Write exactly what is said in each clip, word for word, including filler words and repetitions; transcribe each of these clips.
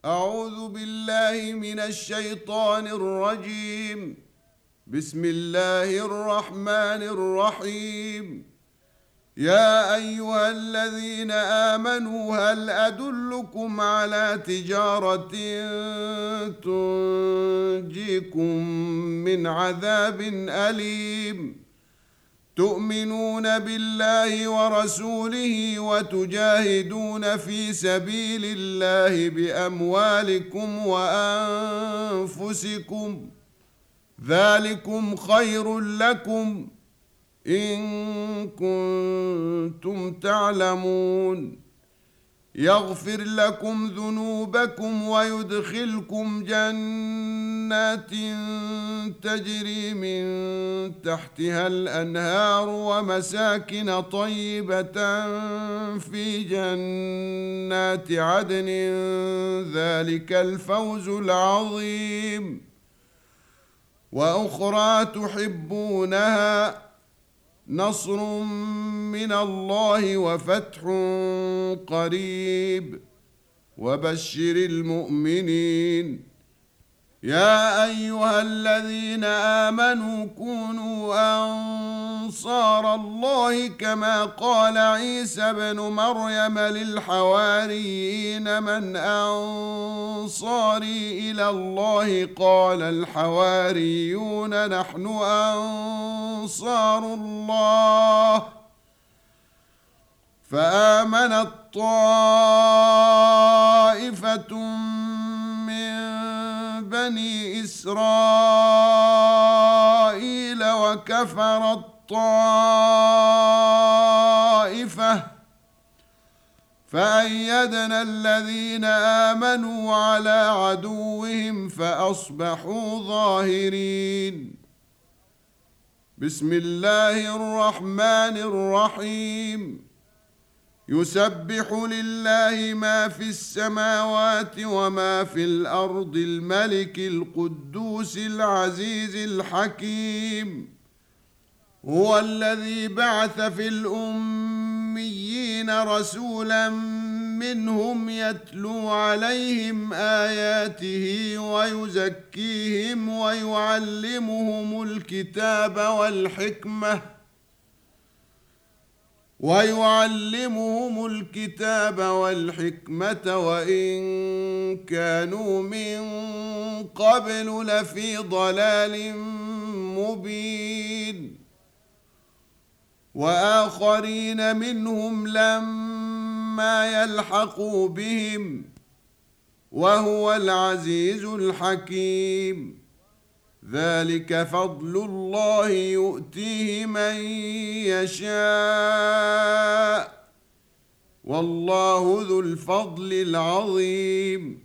أعوذ بالله من الشيطان الرجيم. بسم الله الرحمن الرحيم. يا أيها الذين آمنوا هل أدلكم على تجارة تنجيكم من عذاب أليم تؤمنون بالله ورسوله وتجاهدون في سبيل الله بأموالكم وأنفسكم ذلكم خير لكم إن كنتم تعلمون يغفر لكم ذنوبكم ويدخلكم جنات تجري من تحتها الأنهار ومساكن طيبة في جنات عدن ذلك الفوز العظيم. وأخرى تحبونها نصر من الله وفتح قريب وبشر المؤمنين. يا أيها الذين آمنوا كونوا أنصار الله كما قال عيسى بن مريم للحواريين من أنصاري إلى الله قال الحواريون نحن أنصار الله فآمنت طائفة من بني إسرائيل وكفرت طائفة فأيدنا الذين آمنوا على عدوهم فأصبحوا ظاهرين. بسم الله الرحمن الرحيم. يسبح لله ما في السماوات وما في الأرض الملك القدوس العزيز الحكيم. هو الذي بعث في الأميين رسولا منهم يتلو عليهم آياته ويزكيهم ويعلمهم الكتاب والحكمة ويعلمهم الكتاب والحكمة وإن كانوا من قبل لفي ضلال مبين. وآخرين منهم لما يلحقوا بهم وهو العزيز الحكيم. ذلك فضل الله يؤتيه من يشاء والله ذو الفضل العظيم.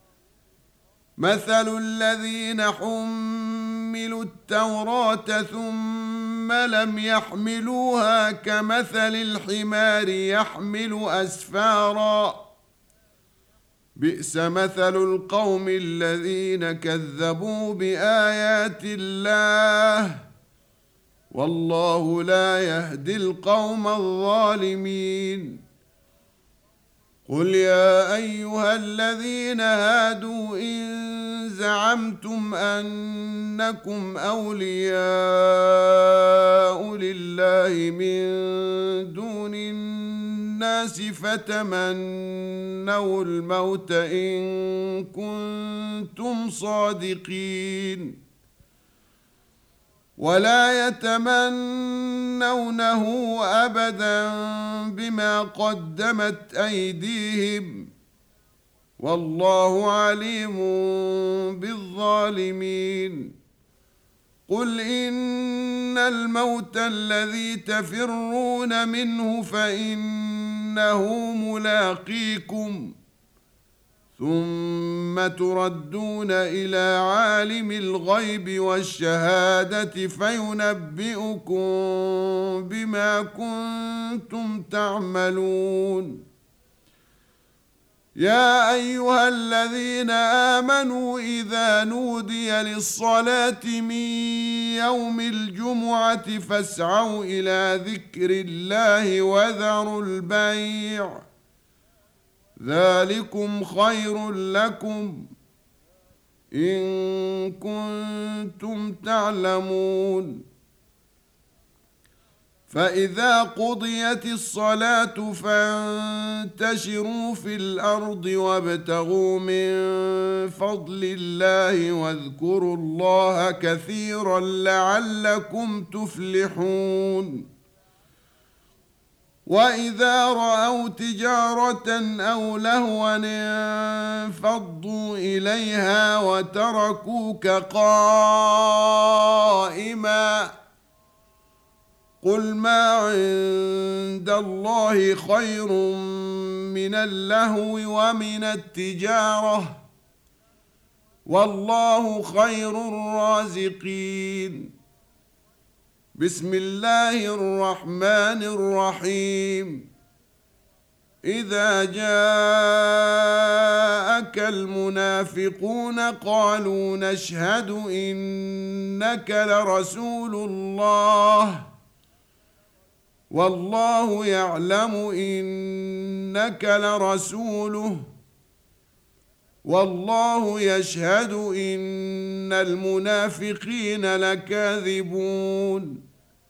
مثل الذين حملوا التوراة ثم لم يحملوها كمثل الحمار يحمل أسفارا بئس مثل القوم الذين كذبوا بآيات الله والله لا يهدي القوم الظالمين. قل يا أيها الذين هادوا إن زعمتم أنكم أولياء لله من دون الناس فتمنوا الموت إن كنتم صادقين ولا يتمنونه أبدا بما قدمت أيديهم والله عليم بالظالمين. قل إن الموت الذي تفرون منه فإنه ملاقيكم ثم تردون إلى عالم الغيب والشهادة فينبئكم بما كنتم تعملون. يا أيها الذين آمنوا إذا نودي للصلاة من يوم الجمعة فاسعوا إلى ذكر الله وذروا البيع ذلكم خير لكم إن كنتم تعلمون فإذا قضيت الصلاة فانتشروا في الأرض وابتغوا من فضل الله واذكروا الله كثيرا لعلكم تفلحون وإذا رأوا تجارة أو لهوا انفضوا إليها وتركوك قائما قل ما عند الله خير من اللهو ومن التجارة والله خير الرازقين بسم الله الرحمن الرحيم إذا جاءك المنافقون قالوا نشهد إنك لرسول الله والله يعلم إنك لرسوله والله يشهد إن المنافقين لكاذبون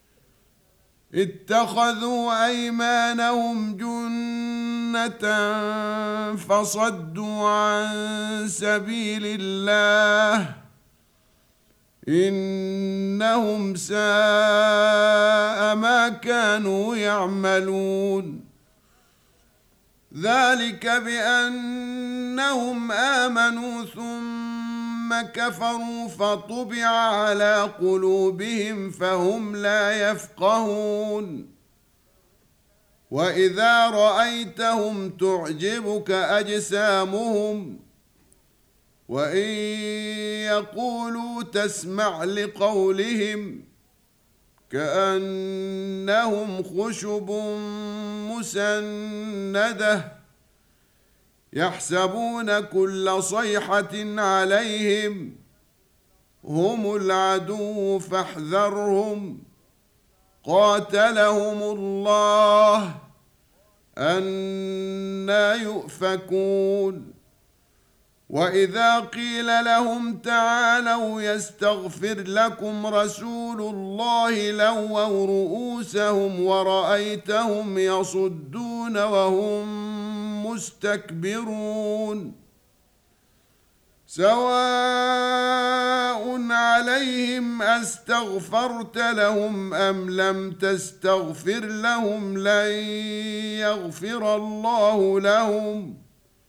اتخذوا أيمانهم جنة فصدوا عن سبيل الله إنهم ساء ما كانوا يعملون ذلك بأنهم آمنوا ثم كفروا فطبع على قلوبهم فهم لا يفقهون وإذا رأيتهم تعجبك أجسامهم وإن يقولوا تسمع لقولهم كأنهم خشب مسندة يحسبون كل صيحة عليهم هم العدو فاحذرهم قاتلهم الله أنى يؤفكون وإذا قيل لهم تعالوا يستغفر لكم رسول الله لووا رؤوسهم ورأيتهم يصدون وهم مستكبرون سواء عليهم أستغفرت لهم أم لم تستغفر لهم لن يغفر الله لهم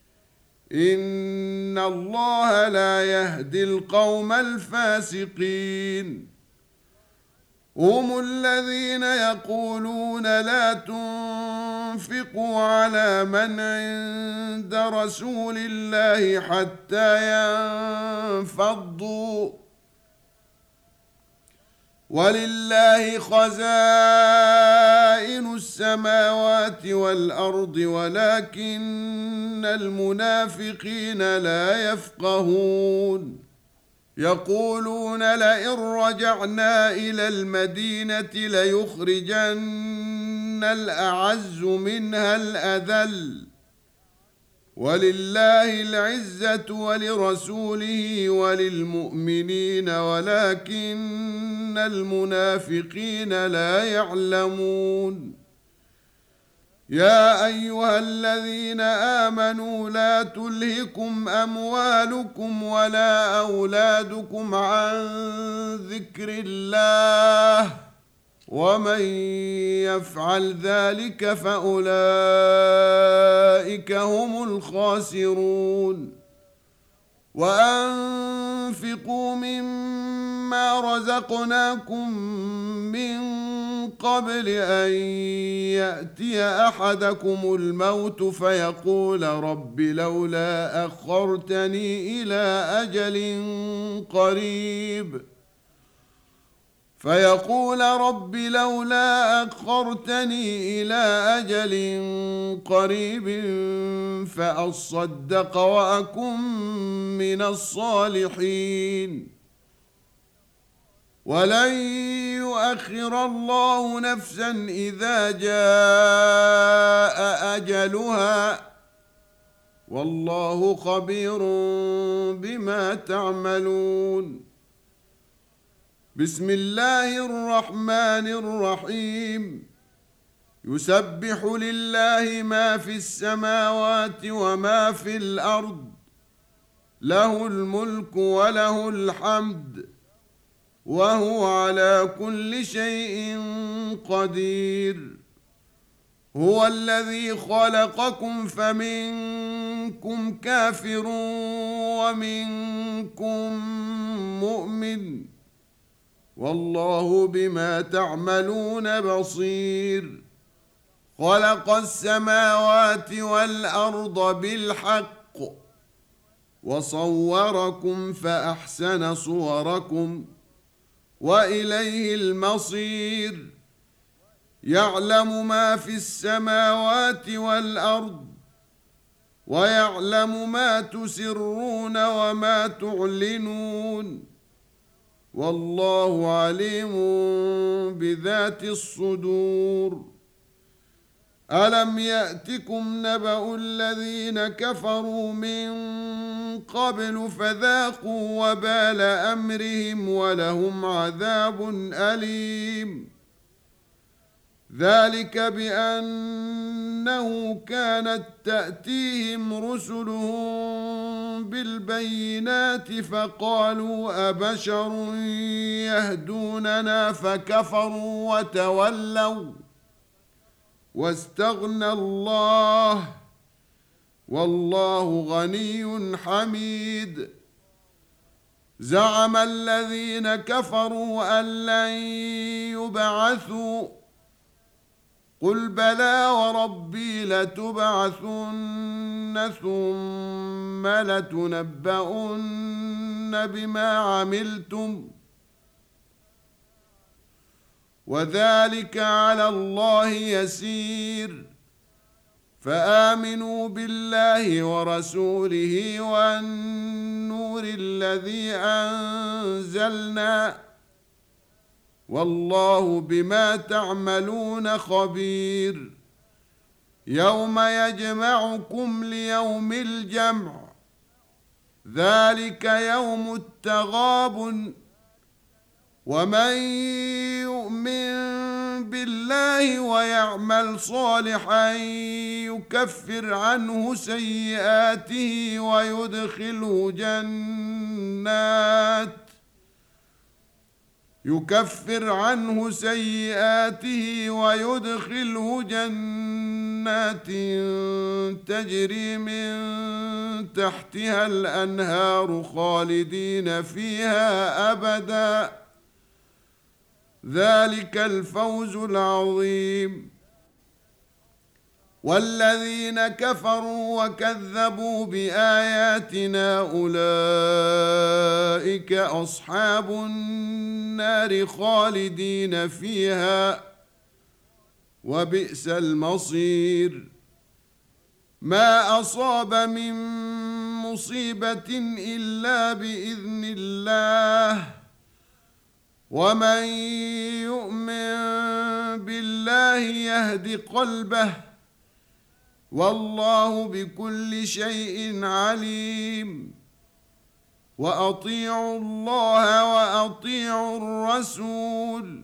إن الله لا يهدي القوم الفاسقين هم الذين يقولون لا تنفقوا على من عند رسول الله حتى ينفضوا ولله خزائن السماوات والأرض ولكن المنافقين لا يفقهون يقولون لئن رجعنا إلى المدينة ليخرجن الأعز منها الأذل ولله العزة ولرسوله وللمؤمنين ولكن المنافقين لا يعلمون يا أيها الذين آمنوا لا تلهكم أموالكم ولا أولادكم عن ذكر الله ومن يفعل ذلك فأولئك هم الخاسرون وأنفقوا مما رزقناكم من قبل أن يأتي أحدكم الموت فيقول رب لولا أخرتني إلى أجل قريب فيقول رب لولا أخرتني إلى أجل قريب فأصدق وأكن من الصالحين ولن يؤخر الله نفسا إذا جاء أجلها والله خبير بما تعملون. بسم الله الرحمن الرحيم. يسبح لله ما في السماوات وما في الأرض، له الملك وله الحمد، وهو على كل شيء قدير. هو الذي خلقكم فمنكم كافر ومنكم مؤمن، والله بما تعملون بصير. خلق السماوات والأرض بالحق وصوركم فأحسن صوركم وإليه المصير. يعلم ما في السماوات والأرض ويعلم ما تسرون وما تعلنون، والله عليم بذات الصدور. ألم يأتكم نبأ الذين كفروا من قبل فذاقوا وبال أمرهم ولهم عذاب أليم. ذلك بأنه كانت تأتيهم رسلهم بالبينات فقالوا أبشر يهدوننا فكفروا وتولوا واستغنى الله، والله غني حميد. زعم الذين كفروا أن لن يبعثوا، قل بلى وربي لتبعثن ثم لتنبؤن بما عملتم، وذلك على الله يسير. فآمنوا بالله ورسوله والنور الذي أنزلنا، والله بما تعملون خبير. يوم يجمعكم ليوم الجمع، ذلك يوم التغابن. ومن يؤمن بالله ويعمل صالحا يكفر عنه سيئاته ويدخله جنات يكفر عنه سيئاته ويدخله جنات تجري من تحتها الأنهار خالدين فيها أبدا، ذلك الفوز العظيم. والذين كفروا وكذبوا بآياتنا أولئك أصحاب النار خالدين فيها، وبئس المصير. ما أصاب من مصيبة إلا بإذن الله، ومن يؤمن بالله يهد قلبه، والله بكل شيء عليم. وأطيعوا الله وأطيعوا الرسول،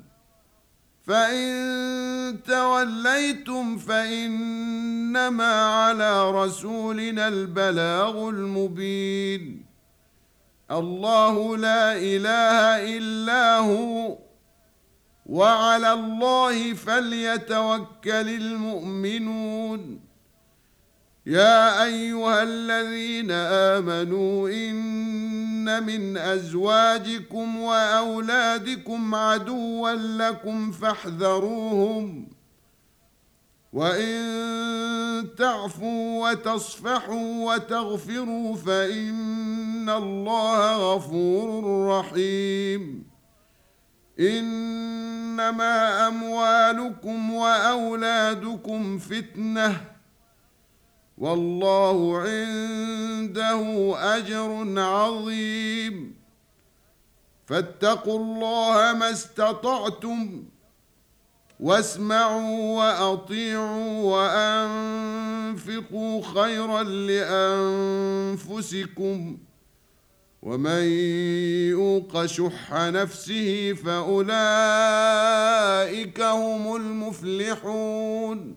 فإن توليتم فإنما على رسولنا البلاغ المبين. الله لا إله إلا هو، وعلى الله فليتوكل المؤمنون. يا أيها الذين آمنوا إن من أزواجكم وأولادكم عدوا لكم فاحذروهم، وإن تعفوا وتصفحوا وتغفروا فإن الله غفور رحيم. إنما أموالكم وأولادكم فتنة، والله عنده أجر عظيم. فاتقوا الله ما استطعتم، واسمعوا وأطيعوا وأنفقوا خيرا لأنفسكم ومن يوق شح نفسه فأولئك هم المفلحون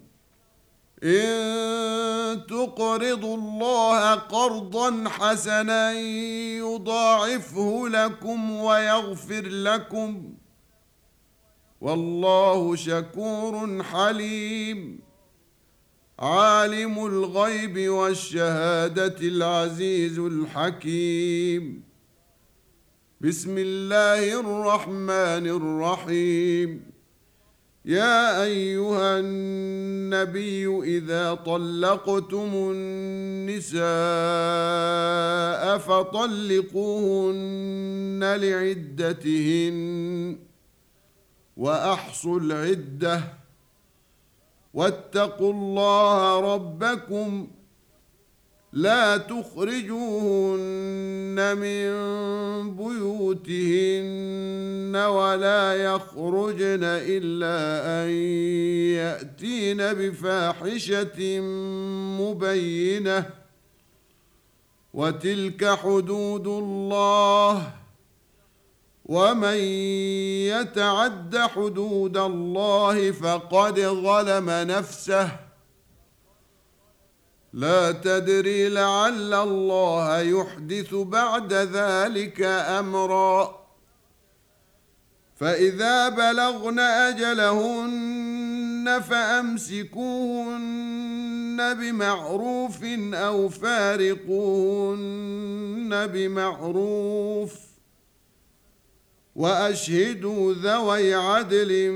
إن تقرضوا الله قرضا حسنا يضاعفه لكم ويغفر لكم والله شكور حليم عالم الغيب والشهادة العزيز الحكيم بسم الله الرحمن الرحيم يا أيها النبي إذا طلقتم النساء فطلقوهن لعدتهن وأحصوا العدة واتقوا الله ربكم لا تخرجوهن من بيوتهن ولا يخرجن إلا أن يأتين بفاحشة مبينة وتلك حدود الله ومن يتعد حدود الله فقد ظلم نفسه لا تدري لعل الله يحدث بعد ذلك أمرا فإذا بلغن أجلهن فأمسكوهن بمعروف أو فارقوهن بمعروف وأشهدوا ذوي عدل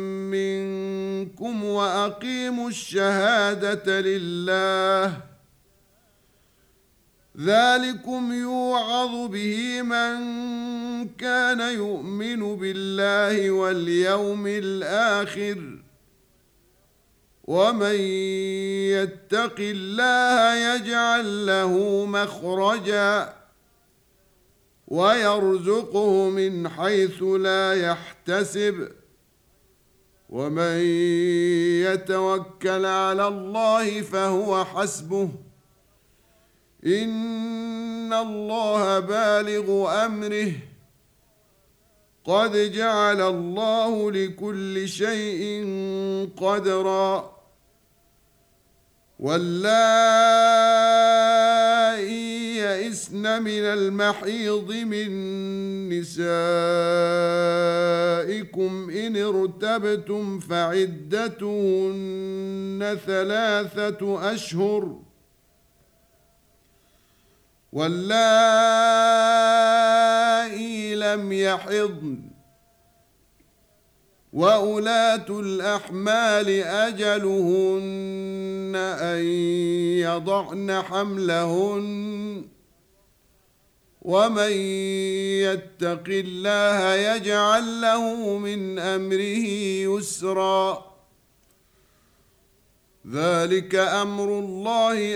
منكم وأقيموا الشهادة لله ذلكم يوعظ به من كان يؤمن بالله واليوم الآخر ومن يتق الله يجعل له مخرجا ويرزقه من حيث لا يحتسب ومن يتوكل على الله فهو حسبه إن الله بالغ أمره قد جعل الله لكل شيء قدرا واللائي يئسن من المحيض من نسائكم إن ارتبتم فعدتهن ثلاثة أشهر واللائي لم يحضن وأولاة الأحمال أجلهن أن يضعن حملهن ومن يتق الله يجعل له من أمره يسرا ذلك أمر الله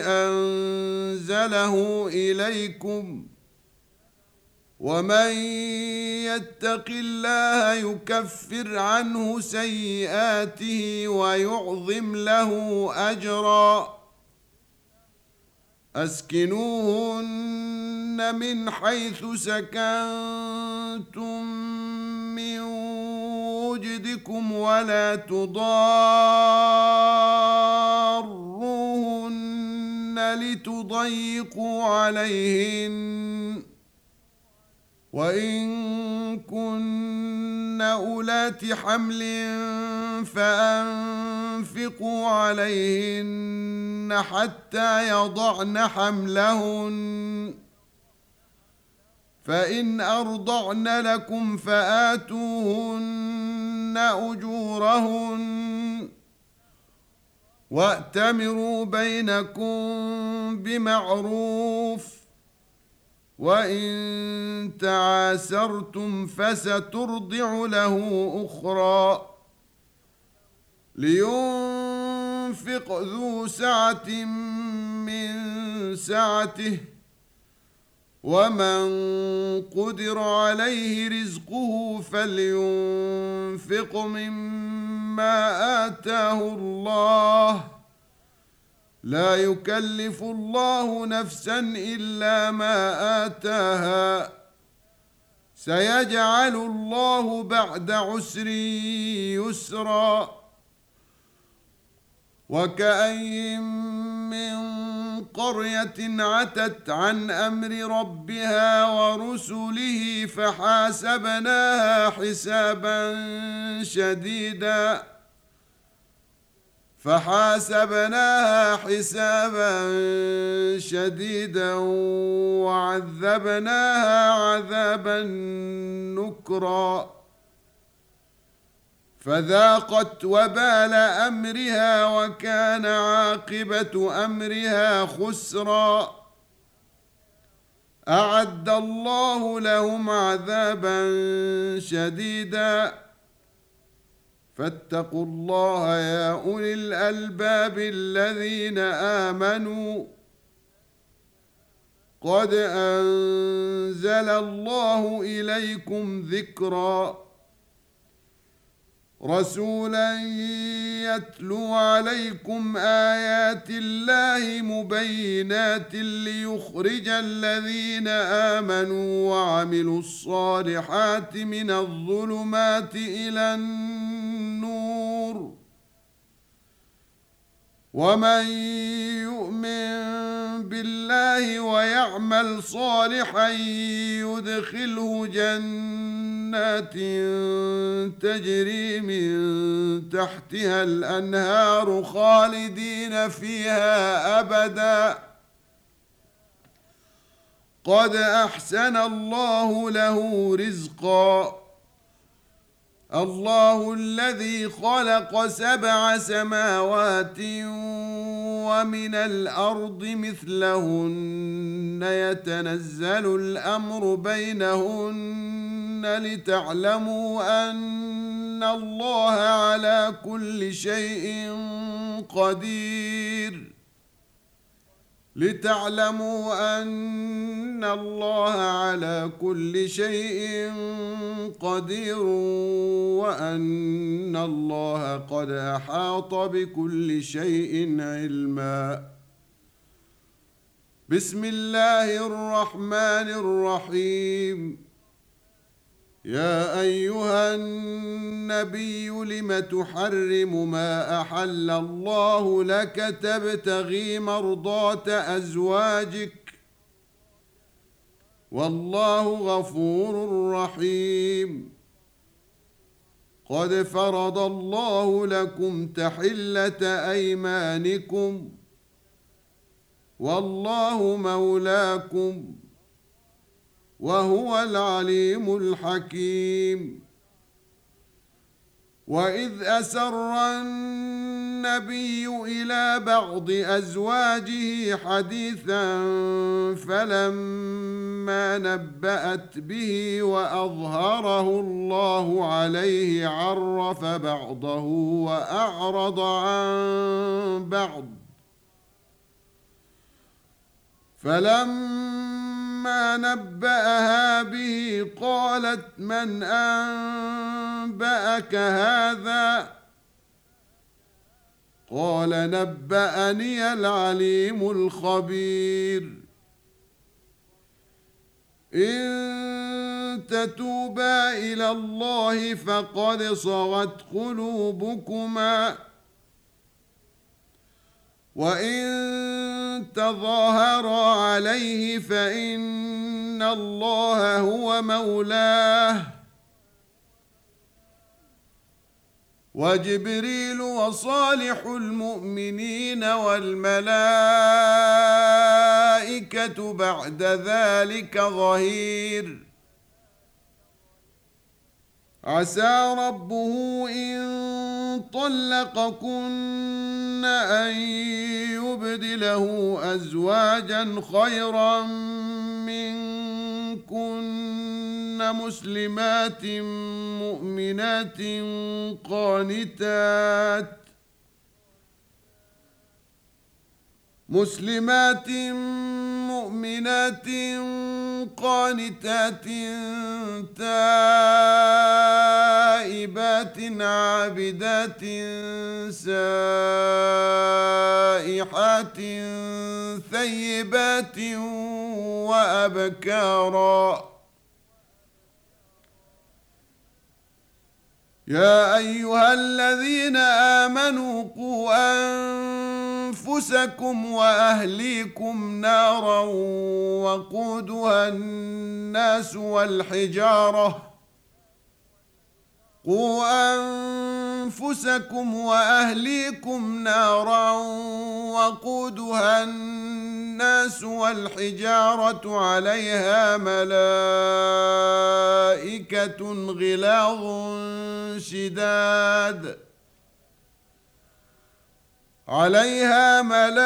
أنزله إليكم ومن يتق الله يكفر عنه سيئاته ويعظم له أجرا أسكنوهن من حيث سكنتم من وجدكم ولا تضاروهن لتضيقوا عليهن وإن كن أولات حمل فأنفقوا عليهن حتى يضعن حملهن فإن أرضعن لكم فآتوهن أجورهن وأتمروا بينكم بمعروف وإن تعاسرتم فسترضع له أخرى لينفق ذو سعة من سعته ومن قدر عليه رزقه فلينفق مما آتاه الله لا يكلف الله نفسا إلا ما آتاها سيجعل الله بعد عسر يسرا وكأين من قرية عتت عن أمر ربها ورسله فحاسبناها حسابا شديدا فحاسبناها حسابا شديدا وعذبناها عذابا نكرا فذاقت وبال أمرها وكان عاقبة أمرها خسرا أعد الله لهم عذابا شديدا فاتقوا الله يا أولي الألباب الذين آمنوا قد أنزل الله إليكم ذكرا رسولا يتلو عليكم آيات الله مبينات ليخرج الذين آمنوا وعملوا الصالحات من الظلمات إلى النور ومن يؤمن بالله ويعمل صالحا يدخله جنات تجري من تحتها الأنهار خالدين فيها أبدا قد أحسن الله له رزقا الله الذي خلق سبع سماوات ومن الأرض مثلهن يتنزل الأمر بينهن لتعلموا أن الله على كل شيء قدير لتعلموا أن الله على كل شيء قدير وأن الله قد أحاط بكل شيء علما بسم الله الرحمن الرحيم يا أيها النبي لم تحرم ما أحل الله لك تبتغي مرضات أزواجك والله غفور رحيم قد فرض الله لكم تحلة أيمانكم والله مولاكم وهو العليم الحكيم وإذ أسر النبي إلى بعض أزواجه حديثا فلما نبأت به وأظهره الله عليه عرف بعضه وأعرض عن بعض فلما نبأها به قالت من أنبأك هذا قال نبأني العليم الخبير إن تتوبا إلى الله فقد صغت قلوبكما وإن تظاهرا عليه فإن الله هو مولاه وجبريل وصالح المؤمنين والملائكة بعد ذلك ظهير عسى ربه إن طلقكن أن يبدله أزواجا خيرا منكن مسلمات مؤمنات قانتات مسلمات مؤمنات قانتات تائبات عابدات سائحات ثيبات وأبكارا. يا أيها الذين آمنوا قوا أنفسكم وأهليكم نارا وقودها الناس والحجارة قوا أنفسكم وأهليكم نارا وقودها الناس والحجارة عليها ملائكة غلاظ شداد عليها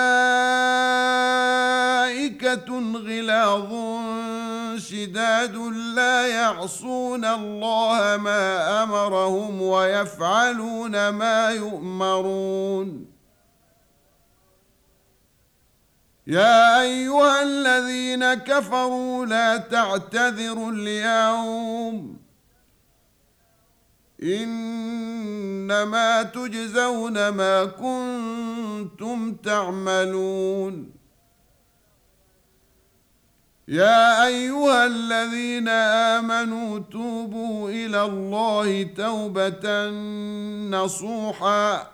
ملائكة غلاظ شداد لا يعصون الله ما أمرهم ويفعلون ما يؤمرون. يا أيها الذين كفروا لا تعتذروا اليوم إنما تجزون ما كنتم تعملون. يا أيها الذين آمنوا توبوا إلى الله توبة نصوحا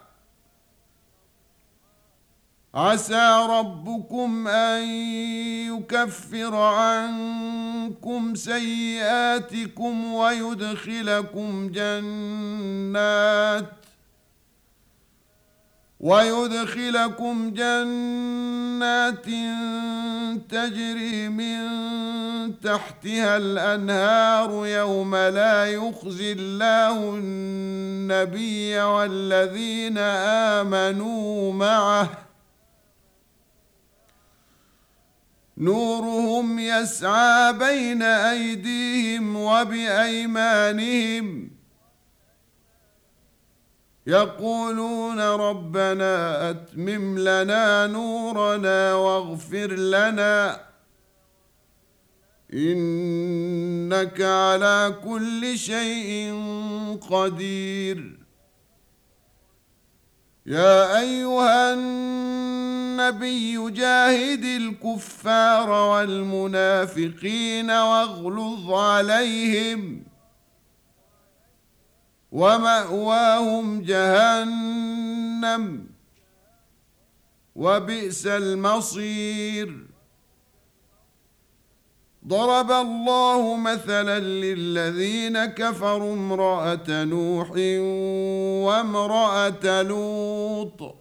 عسى ربكم أن يكفر عنكم سيئاتكم ويدخلكم جنات ويدخلكم جنات تجري من تحتها الأنهار يوم لا يخزي الله النبي والذين آمنوا معه نورهم يسعى بين أيديهم وبأيمانهم يقولون ربنا أتمم لنا نورنا واغفر لنا إنك على كل شيء قدير. يا أيها النبي جاهد الكفار والمنافقين واغلظ عليهم ومأواهم جهنم وبئس المصير. ضرب الله مثلا للذين كفروا امرأة نوح وامرأة لوط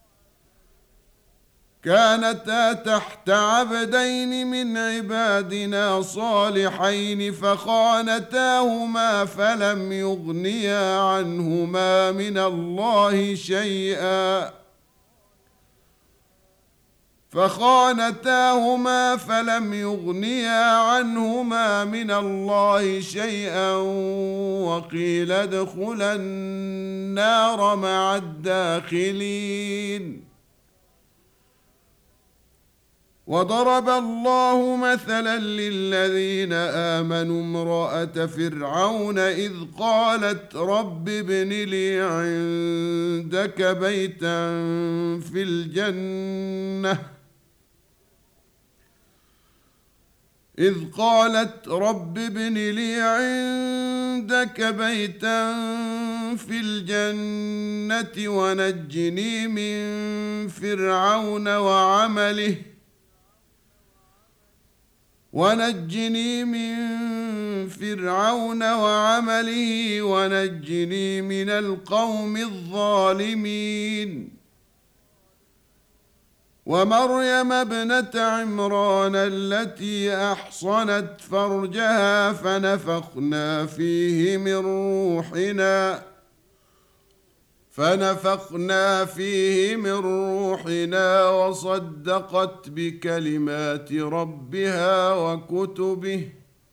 كانتا تحت عبدين من عبادنا صالحين فخانتاهما فلم يغنيا عنهما من الله شيئا فخانتاهما فلم يغنيا عنهما من الله شيئا وقيل ادخلا النار مع الداخلين. وضرب الله مثلا للذين آمنوا امرأة فرعون إذ قالت رب ابن لي عندك بيتا في الجنة إذ قالت رب ابن لي عندك بيتا في الجنة ونجني من فرعون وعمله ونجني من فرعون وعمله ونجني من القوم الظالمين. ومريم ابنة عمران التي أحصنت فرجها فنفخنا فيه من روحنا فنفخنا فيه من روحنا وصدقت بكلمات ربها وكتبه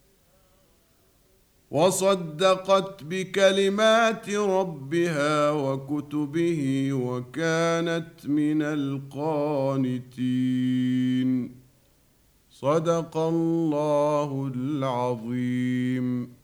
وصدقت بكلمات ربها وكتبه وكانت من القانتين. صدق الله العظيم.